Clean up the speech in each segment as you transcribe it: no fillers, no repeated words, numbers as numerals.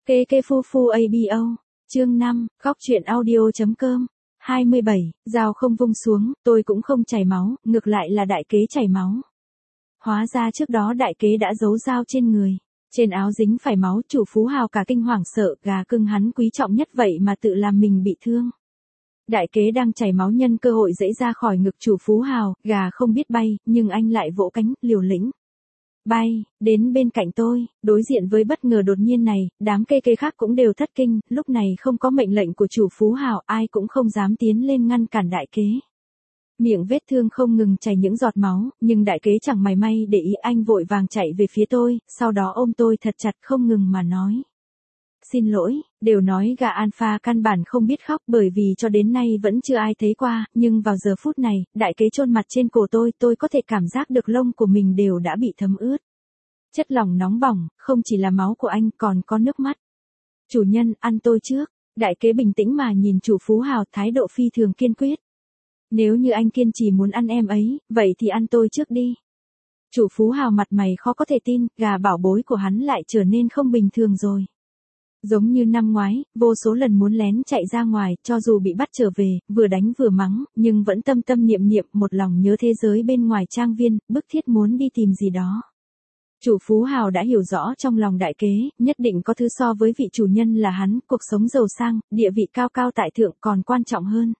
Kê kê phu phu abo. Chương 5, góc truyện audio.com. 27, dao không vung xuống, tôi cũng không chảy máu, ngược lại là đại kế chảy máu. Hóa ra trước đó đại kế đã giấu dao trên người. Trên áo dính phải máu, chủ Phú Hào cả kinh hoảng sợ, gà cưng hắn quý trọng nhất vậy mà tự làm mình bị thương. Đại kế đang chảy máu nhân cơ hội giãy ra khỏi ngực chủ Phú Hào, gà không biết bay, nhưng anh lại vỗ cánh, liều lĩnh. Bay, đến bên cạnh tôi, đối diện với bất ngờ đột nhiên này, đám kê kê khác cũng đều thất kinh, lúc này không có mệnh lệnh của chủ Phú Hào, ai cũng không dám tiến lên ngăn cản đại kế. Miệng vết thương không ngừng chảy những giọt máu, nhưng đại kế chẳng mảy may để ý, anh vội vàng chạy về phía tôi, sau đó ôm tôi thật chặt không ngừng mà nói. Xin lỗi, đều nói gà alpha căn bản không biết khóc bởi vì cho đến nay vẫn chưa ai thấy qua, nhưng vào giờ phút này, đại kế chôn mặt trên cổ tôi có thể cảm giác được lông của mình đều đã bị thấm ướt. Chất lỏng nóng bỏng, không chỉ là máu của anh còn có nước mắt. Chủ nhân, ăn tôi trước. Đại kế bình tĩnh mà nhìn chủ Phú Hào, thái độ phi thường kiên quyết. Nếu như anh kiên trì muốn ăn em ấy, vậy thì ăn tôi trước đi. Chủ Phú Hào mặt mày khó có thể tin, gà bảo bối của hắn lại trở nên không bình thường rồi. Giống như năm ngoái, vô số lần muốn lén chạy ra ngoài, cho dù bị bắt trở về, vừa đánh vừa mắng, nhưng vẫn tâm tâm niệm niệm một lòng nhớ thế giới bên ngoài trang viên, bức thiết muốn đi tìm gì đó. Chủ Phú Hào đã hiểu rõ trong lòng đại kế, nhất định có thứ so với vị chủ nhân là hắn, cuộc sống giàu sang, địa vị cao cao tại thượng còn quan trọng hơn.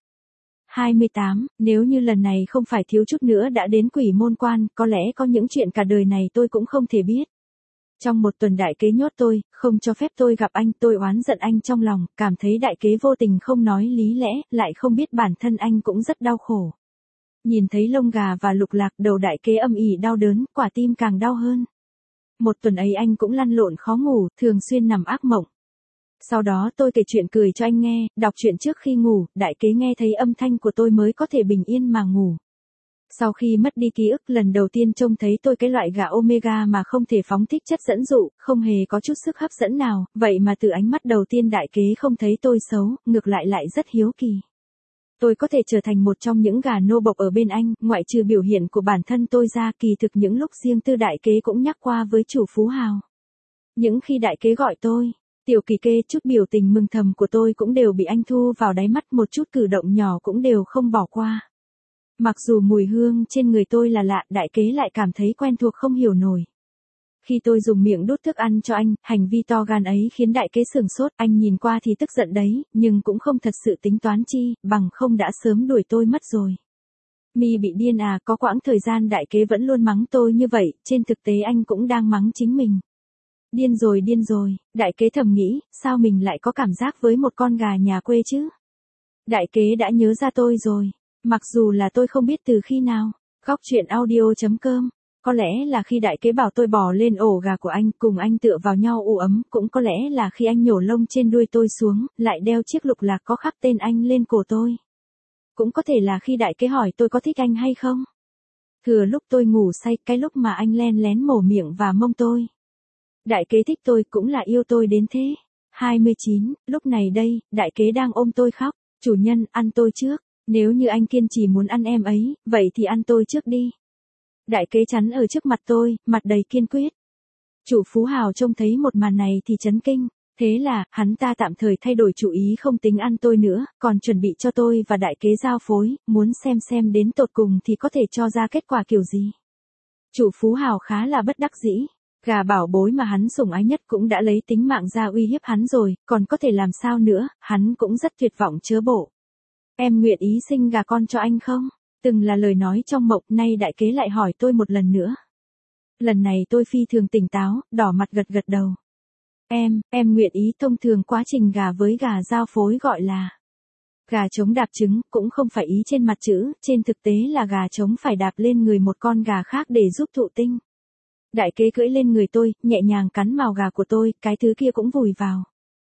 28, nếu như lần này không phải thiếu chút nữa đã đến Quỷ Môn Quan, có lẽ có những chuyện cả đời này tôi cũng không thể biết. Trong một tuần đại kế nhốt tôi, không cho phép tôi gặp anh, tôi oán giận anh trong lòng, cảm thấy đại kế vô tình không nói lý lẽ, lại không biết bản thân anh cũng rất đau khổ. Nhìn thấy lông gà và lục lạc, đầu đại kế âm ỉ đau đớn, quả tim càng đau hơn. Một tuần ấy anh cũng lăn lộn khó ngủ, thường xuyên nằm ác mộng. Sau đó tôi kể chuyện cười cho anh nghe, đọc truyện trước khi ngủ, đại kế nghe thấy âm thanh của tôi mới có thể bình yên mà ngủ. Sau khi mất đi ký ức, lần đầu tiên trông thấy tôi cái loại gà Omega mà không thể phóng thích chất dẫn dụ, không hề có chút sức hấp dẫn nào, vậy mà từ ánh mắt đầu tiên đại kế không thấy tôi xấu, ngược lại rất hiếu kỳ. Tôi có thể trở thành một trong những gà nô bộc ở bên anh, ngoại trừ biểu hiện của bản thân tôi ra, kỳ thực những lúc riêng tư đại kế cũng nhắc qua với chủ Phú Hào. Những khi đại kế gọi tôi, tiểu kỳ kê, chút biểu tình mừng thầm của tôi cũng đều bị anh thu vào đáy mắt, một chút cử động nhỏ cũng đều không bỏ qua. Mặc dù mùi hương trên người tôi là lạ, đại kế lại cảm thấy quen thuộc không hiểu nổi. Khi tôi dùng miệng đút thức ăn cho anh, hành vi to gan ấy khiến đại kế sửng sốt, anh nhìn qua thì tức giận đấy, nhưng cũng không thật sự tính toán chi, bằng không đã sớm đuổi tôi mất rồi. Mi bị điên à, có quãng thời gian đại kế vẫn luôn mắng tôi như vậy, trên thực tế anh cũng đang mắng chính mình. Điên rồi, đại kế thầm nghĩ, sao mình lại có cảm giác với một con gà nhà quê chứ? Đại kế đã nhớ ra tôi rồi, mặc dù là tôi không biết từ khi nào. Góc truyện audio.com. Có lẽ là khi đại kế bảo tôi bò lên ổ gà của anh, cùng anh tựa vào nhau u ấm, cũng có lẽ là khi anh nhổ lông trên đuôi tôi xuống, lại đeo chiếc lục lạc có khắc tên anh lên cổ tôi. Cũng có thể là khi đại kế hỏi tôi có thích anh hay không. Thừa lúc tôi ngủ say, cái lúc mà anh len lén mổ miệng và mông tôi. Đại kế thích tôi, cũng là yêu tôi đến thế. 29, lúc này đây, đại kế đang ôm tôi khóc. Chủ nhân, ăn tôi trước. Nếu như anh kiên trì muốn ăn em ấy, vậy thì ăn tôi trước đi. Đại kế chắn ở trước mặt tôi, mặt đầy kiên quyết. Chủ Phú Hào trông thấy một màn này thì chấn kinh. Thế là, hắn ta tạm thời thay đổi chủ ý, không tính ăn tôi nữa, còn chuẩn bị cho tôi và đại kế giao phối, muốn xem đến tột cùng thì có thể cho ra kết quả kiểu gì. Chủ Phú Hào khá là bất đắc dĩ. Gà bảo bối mà hắn sủng ái nhất cũng đã lấy tính mạng ra uy hiếp hắn rồi, còn có thể làm sao nữa, hắn cũng rất tuyệt vọng chớ bộ. Em nguyện ý sinh gà con cho anh không? Từng là lời nói trong mộng, nay đại kế lại hỏi tôi một lần nữa. Lần này tôi phi thường tỉnh táo, đỏ mặt gật đầu. Em nguyện ý. Thông thường quá trình gà với gà giao phối gọi là gà trống đạp trứng, cũng không phải ý trên mặt chữ, trên thực tế là gà trống phải đạp lên người một con gà khác để giúp thụ tinh. Đại kế cưỡi lên người tôi, nhẹ nhàng cắn mào gà của tôi, cái thứ kia cũng vùi vào.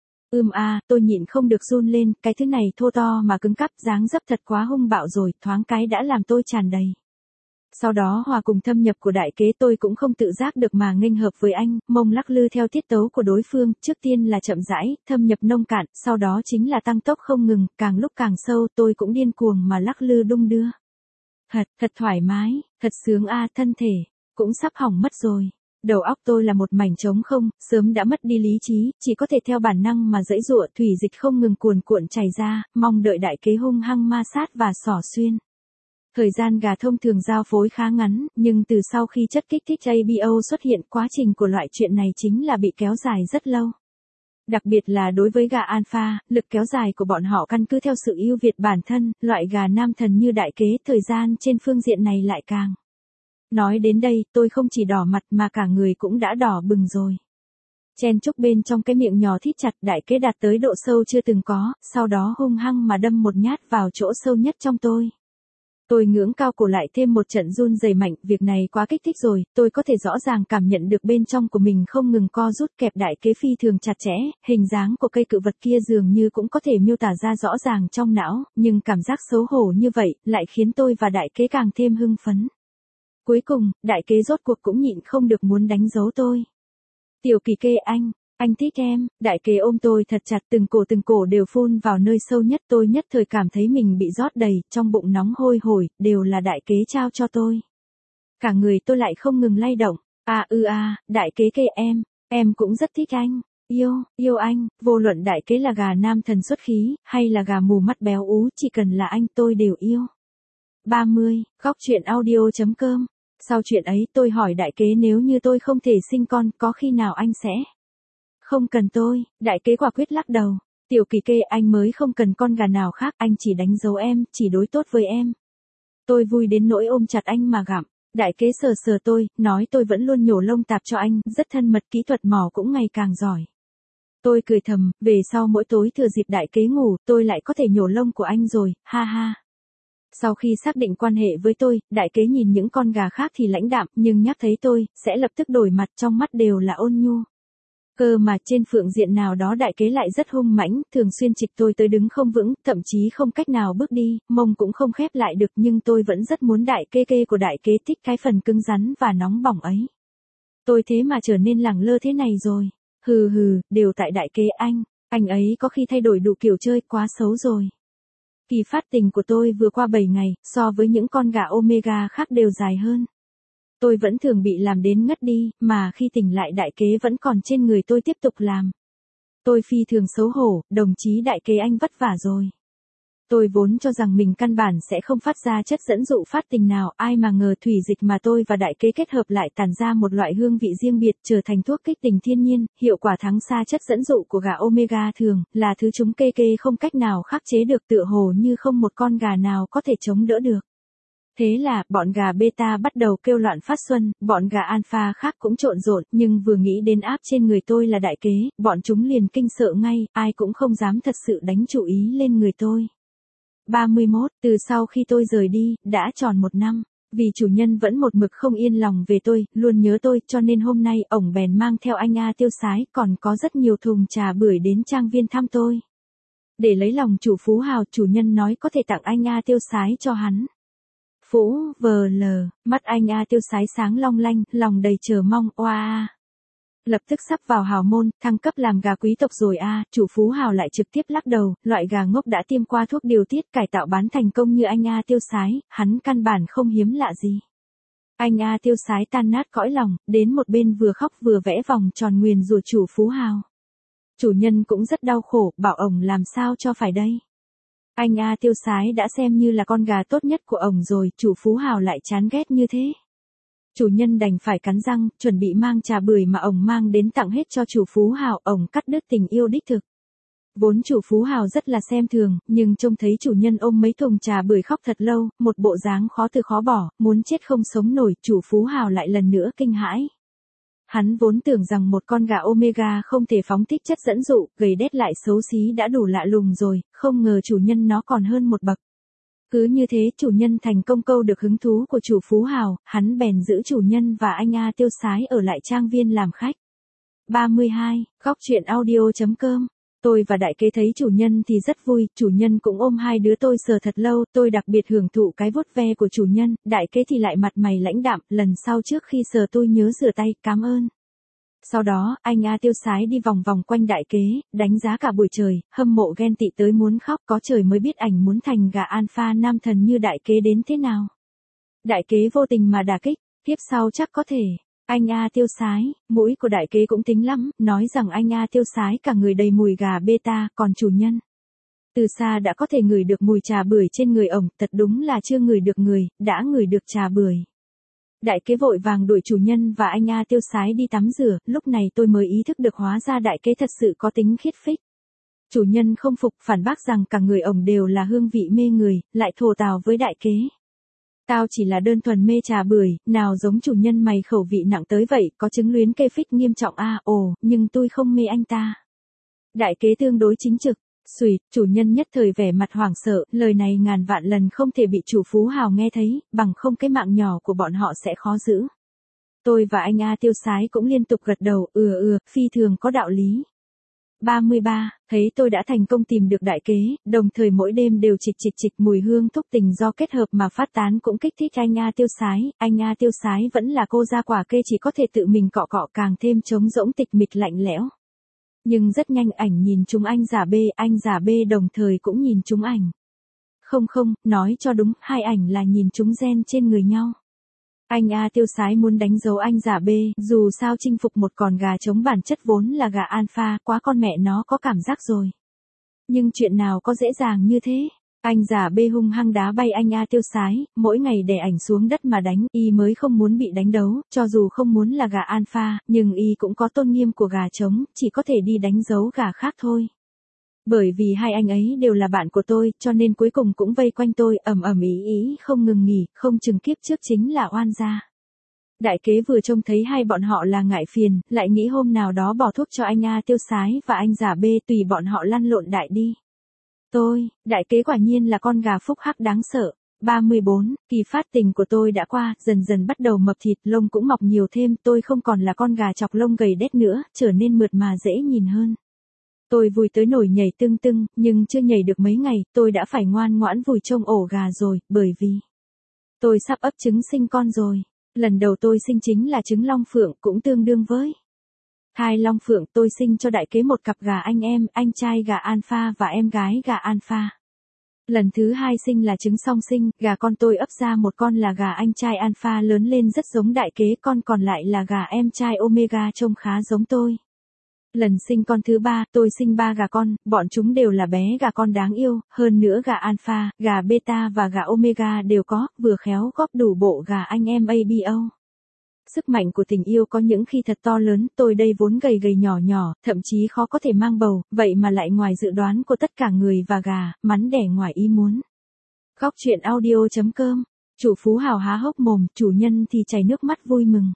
Tôi nhịn không được run lên, cái thứ này thô to mà cứng cắp, dáng dấp thật quá hung bạo rồi, thoáng cái đã làm tôi tràn đầy. Sau đó hòa cùng thâm nhập của đại kế, tôi cũng không tự giác được mà nghênh hợp với anh, mông lắc lư theo tiết tấu của đối phương, trước tiên là chậm rãi, thâm nhập nông cạn, sau đó chính là tăng tốc không ngừng, càng lúc càng sâu, tôi cũng điên cuồng mà lắc lư đung đưa. Thật thoải mái, thật sướng thân thể cũng sắp hỏng mất rồi. Đầu óc tôi là một mảnh trống không, sớm đã mất đi lý trí, chỉ có thể theo bản năng mà giãy giụa, thủy dịch không ngừng cuồn cuộn chảy ra, mong đợi đại kế hung hăng ma sát và xỏ xuyên. Thời gian gà thông thường giao phối khá ngắn, nhưng từ sau khi chất kích thích ABO xuất hiện, quá trình của loại chuyện này chính là bị kéo dài rất lâu. Đặc biệt là đối với gà alpha, lực kéo dài của bọn họ căn cứ theo sự ưu việt bản thân, loại gà nam thần như đại kế, thời gian trên phương diện này lại càng. Nói đến đây, tôi không chỉ đỏ mặt mà cả người cũng đã đỏ bừng rồi. Chen chúc bên trong cái miệng nhỏ thít chặt, đại kế đạt tới độ sâu chưa từng có, sau đó hung hăng mà đâm một nhát vào chỗ sâu nhất trong tôi. Tôi ngưỡng cao cổ lại thêm một trận run rẩy mạnh, việc này quá kích thích rồi, tôi có thể rõ ràng cảm nhận được bên trong của mình không ngừng co rút, kẹp đại kế phi thường chặt chẽ, hình dáng của cây cự vật kia dường như cũng có thể miêu tả ra rõ ràng trong não, nhưng cảm giác xấu hổ như vậy, lại khiến tôi và đại kế càng thêm hưng phấn. Cuối cùng, đại kế rốt cuộc cũng nhịn không được muốn đánh dấu tôi. Tiểu Kỳ Kê anh thích em, đại kế ôm tôi thật chặt, từng cổ đều phun vào nơi sâu nhất, tôi nhất thời cảm thấy mình bị rót đầy, trong bụng nóng hôi hổi, đều là đại kế trao cho tôi. Cả người tôi lại không ngừng lay động, đại kế Kê em cũng rất thích anh, yêu anh, vô luận đại kế là gà nam thần xuất khí, hay là gà mù mắt béo ú, chỉ cần là anh tôi đều yêu. 30, góc truyện audio.com. Sau chuyện ấy tôi hỏi đại kế nếu như tôi không thể sinh con, có khi nào anh sẽ? Không cần tôi, đại kế quả quyết lắc đầu. Tiểu Kỳ Kê, anh mới không cần con gà nào khác, anh chỉ đánh dấu em, chỉ đối tốt với em. Tôi vui đến nỗi ôm chặt anh mà gặm. Đại kế sờ tôi, nói tôi vẫn luôn nhổ lông tạp cho anh, rất thân mật, kỹ thuật mỏ cũng ngày càng giỏi. Tôi cười thầm, về sau mỗi tối thừa dịp đại kế ngủ, tôi lại có thể nhổ lông của anh rồi, ha ha. Sau khi xác định quan hệ với tôi, đại kế nhìn những con gà khác thì lãnh đạm, nhưng nhắc thấy tôi, sẽ lập tức đổi mặt, trong mắt đều là ôn nhu. Cơ mà trên phương diện nào đó đại kế lại rất hung mãnh, thường xuyên trịch tôi tới đứng không vững, thậm chí không cách nào bước đi, mông cũng không khép lại được, nhưng tôi vẫn rất muốn đại kê của đại kế thích cái phần cứng rắn và nóng bỏng ấy. Tôi thế mà trở nên lẳng lơ thế này rồi. Hừ, đều tại đại kế anh ấy có khi thay đổi đủ kiểu chơi, quá xấu rồi. Kỳ phát tình của tôi vừa qua 7 ngày, so với những con gà Omega khác đều dài hơn. Tôi vẫn thường bị làm đến ngất đi, mà khi tỉnh lại đại kế vẫn còn trên người tôi tiếp tục làm. Tôi phi thường xấu hổ, đồng chí đại kế anh vất vả rồi. Tôi vốn cho rằng mình căn bản sẽ không phát ra chất dẫn dụ phát tình nào, ai mà ngờ thủy dịch mà tôi và đại kế kết hợp lại tản ra một loại hương vị riêng biệt, trở thành thuốc kích tình thiên nhiên, hiệu quả thắng xa chất dẫn dụ của gà Omega thường, là thứ chúng kê không cách nào khắc chế được, tựa hồ như không một con gà nào có thể chống đỡ được. Thế là, bọn gà beta bắt đầu kêu loạn phát xuân, bọn gà alpha khác cũng trộn rộn, nhưng vừa nghĩ đến áp trên người tôi là đại kế, bọn chúng liền kinh sợ ngay, ai cũng không dám thật sự đánh chủ ý lên người tôi. 31, từ sau khi tôi rời đi, đã tròn 1 năm. Vì chủ nhân vẫn một mực không yên lòng về tôi, luôn nhớ tôi, cho nên hôm nay, ổng bèn mang theo anh A Tiêu Sái, còn có rất nhiều thùng trà bưởi đến trang viên thăm tôi. Để lấy lòng chủ Phú Hào, chủ nhân nói có thể tặng anh A Tiêu Sái cho hắn. Phũ, vờ lờ, mắt anh A Tiêu Sái sáng long lanh, lòng đầy chờ mong, oa. Lập tức sắp vào hào môn, thăng cấp làm gà quý tộc rồi a. Chủ Phú Hào lại trực tiếp lắc đầu, loại gà ngốc đã tiêm qua thuốc điều tiết cải tạo bán thành công như anh A Tiêu Sái, hắn căn bản không hiếm lạ gì. Anh A Tiêu Sái tan nát cõi lòng, đến một bên vừa khóc vừa vẽ vòng tròn nguyền rủa chủ Phú Hào. Chủ nhân cũng rất đau khổ, bảo ổng làm sao cho phải đây. Anh A Tiêu Sái đã xem như là con gà tốt nhất của ổng rồi, chủ Phú Hào lại chán ghét như thế. Chủ nhân đành phải cắn răng, chuẩn bị mang trà bưởi mà ổng mang đến tặng hết cho chủ Phú Hào, ổng cắt đứt tình yêu đích thực. Vốn chủ Phú Hào rất là xem thường, nhưng trông thấy chủ nhân ôm mấy thùng trà bưởi khóc thật lâu, một bộ dáng khó từ khó bỏ, muốn chết không sống nổi, chủ Phú Hào lại lần nữa kinh hãi. Hắn vốn tưởng rằng một con gà Omega không thể phóng thích chất dẫn dụ, gầy đét lại xấu xí đã đủ lạ lùng rồi, không ngờ chủ nhân nó còn hơn một bậc. Cứ như thế chủ nhân thành công câu được hứng thú của chủ Phú Hào, hắn bèn giữ chủ nhân và anh A Tiêu Sái ở lại trang viên làm khách. 32, góc truyện audio.com. Tôi và đại kế thấy chủ nhân thì rất vui, chủ nhân cũng ôm hai đứa tôi sờ thật lâu, tôi đặc biệt hưởng thụ cái vuốt ve của chủ nhân, đại kế thì lại mặt mày lãnh đạm, lần sau trước khi sờ tôi nhớ rửa tay, cảm ơn. Sau đó, anh A Tiêu Sái đi vòng vòng quanh đại kế, đánh giá cả buổi trời, hâm mộ ghen tị tới muốn khóc, có trời mới biết ảnh muốn thành gà alpha nam thần như đại kế đến thế nào. Đại kế vô tình mà đả kích, tiếp sau chắc có thể. Anh A Tiêu Sái, mũi của đại kế cũng tính lắm, nói rằng anh A Tiêu Sái cả người đầy mùi gà beta, còn chủ nhân. Từ xa đã có thể ngửi được mùi trà bưởi trên người ổng, thật đúng là chưa ngửi được người, đã ngửi được trà bưởi. Đại kế vội vàng đuổi chủ nhân và anh A Tiêu Sái đi tắm rửa, lúc này tôi mới ý thức được hóa ra đại kế thật sự có tính khiết phích. Chủ nhân không phục, phản bác rằng cả người ổng đều là hương vị mê người, lại thổ tào với đại kế. Tao chỉ là đơn thuần mê trà bưởi, nào giống chủ nhân mày khẩu vị nặng tới vậy, có chứng luyến kê phích nghiêm trọng nhưng tôi không mê anh ta. Đại kế tương đối chính trực. Xùi, chủ nhân nhất thời vẻ mặt hoảng sợ, lời này ngàn vạn lần không thể bị chủ Phú Hào nghe thấy, bằng không cái mạng nhỏ của bọn họ sẽ khó giữ. Tôi và anh A Tiêu Sái cũng liên tục gật đầu, phi thường có đạo lý. 33, thấy tôi đã thành công tìm được đại kế, đồng thời mỗi đêm đều chịch mùi hương thúc tình do kết hợp mà phát tán cũng kích thích anh A Tiêu Sái vẫn là cô ra quả kê chỉ có thể tự mình cọ càng thêm trống rỗng tịch mịch lạnh lẽo. Nhưng rất nhanh ảnh nhìn chúng anh giả B đồng thời cũng nhìn chúng ảnh. Không, nói cho đúng, hai ảnh là nhìn chúng gen trên người nhau. Anh A Tiêu Sái muốn đánh dấu anh giả B, dù sao chinh phục một con gà trống bản chất vốn là gà alpha, quá con mẹ nó có cảm giác rồi. Nhưng chuyện nào có dễ dàng như thế? Anh giả B hung hăng đá bay anh A Tiêu Sái, mỗi ngày đè ảnh xuống đất mà đánh, y mới không muốn bị đánh đấu, cho dù không muốn là gà alpha, nhưng y cũng có tôn nghiêm của gà trống, chỉ có thể đi đánh dấu gà khác thôi. Bởi vì hai anh ấy đều là bạn của tôi, cho nên cuối cùng cũng vây quanh tôi, ầm ĩ không ngừng nghỉ, không chừng kiếp trước chính là oan gia. Đại kế vừa trông thấy hai bọn họ là ngại phiền, lại nghĩ hôm nào đó bỏ thuốc cho anh A Tiêu Sái và anh giả B tùy bọn họ lăn lộn đại đi. Đại kế quả nhiên là con gà phúc hắc đáng sợ. 34, kỳ phát tình của tôi đã qua, dần dần bắt đầu mập thịt, lông cũng mọc nhiều thêm, tôi không còn là con gà chọc lông gầy đét nữa, trở nên mượt mà dễ nhìn hơn. Tôi vui tới nổi nhảy tưng, nhưng chưa nhảy được mấy ngày, tôi đã phải ngoan ngoãn vùi trong ổ gà rồi, bởi vì tôi sắp ấp trứng sinh con rồi. Lần đầu tôi sinh chính là trứng long phượng, cũng tương đương với thai long phượng. Tôi sinh cho đại kế một cặp gà anh em, anh trai gà alpha và em gái gà alpha. Lần thứ hai sinh là trứng song sinh, gà con tôi ấp ra một con là gà anh trai alpha lớn lên rất giống đại kế, con còn lại là gà em trai omega trông khá giống tôi. Lần sinh con thứ ba, tôi sinh 3 gà con, bọn chúng đều là bé gà con đáng yêu, hơn nữa gà alpha, gà beta và gà omega đều có, vừa khéo góp đủ bộ gà anh em ABO. Sức mạnh của tình yêu có những khi thật to lớn, tôi đây vốn gầy nhỏ, thậm chí khó có thể mang bầu, vậy mà lại ngoài dự đoán của tất cả người và gà, mắn đẻ ngoài ý muốn. Góc truyện audio.com, chủ Phú Hào há hốc mồm, chủ nhân thì chảy nước mắt vui mừng.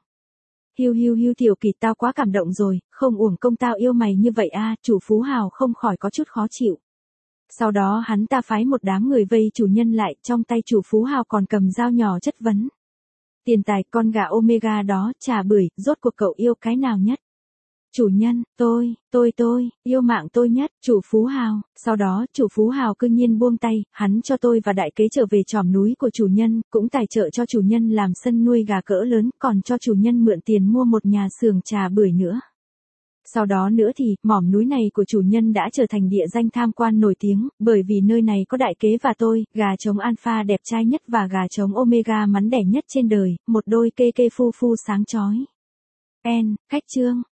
Hiu Tiểu Kỳ, tao quá cảm động rồi, không uổng công tao yêu mày như vậy chủ Phú Hào không khỏi có chút khó chịu. Sau đó hắn ta phái một đám người vây chủ nhân lại, trong tay chủ Phú Hào còn cầm dao nhỏ chất vấn. Tiền tài, con gà omega đó, trà bưởi, rốt cuộc cậu yêu cái nào nhất? Chủ nhân, tôi, yêu mạng tôi nhất, chủ Phú Hào. Sau đó, chủ Phú Hào cư nhiên buông tay, hắn cho tôi và đại kế trở về chòm núi của chủ nhân, cũng tài trợ cho chủ nhân làm sân nuôi gà cỡ lớn, còn cho chủ nhân mượn tiền mua một nhà xưởng trà bưởi nữa. Sau đó nữa thì, mỏm núi này của chủ nhân đã trở thành địa danh tham quan nổi tiếng, bởi vì nơi này có đại kế và tôi, gà trống alpha đẹp trai nhất và gà trống omega mắn đẻ nhất trên đời, một đôi kê phu sáng chói. Khách chương.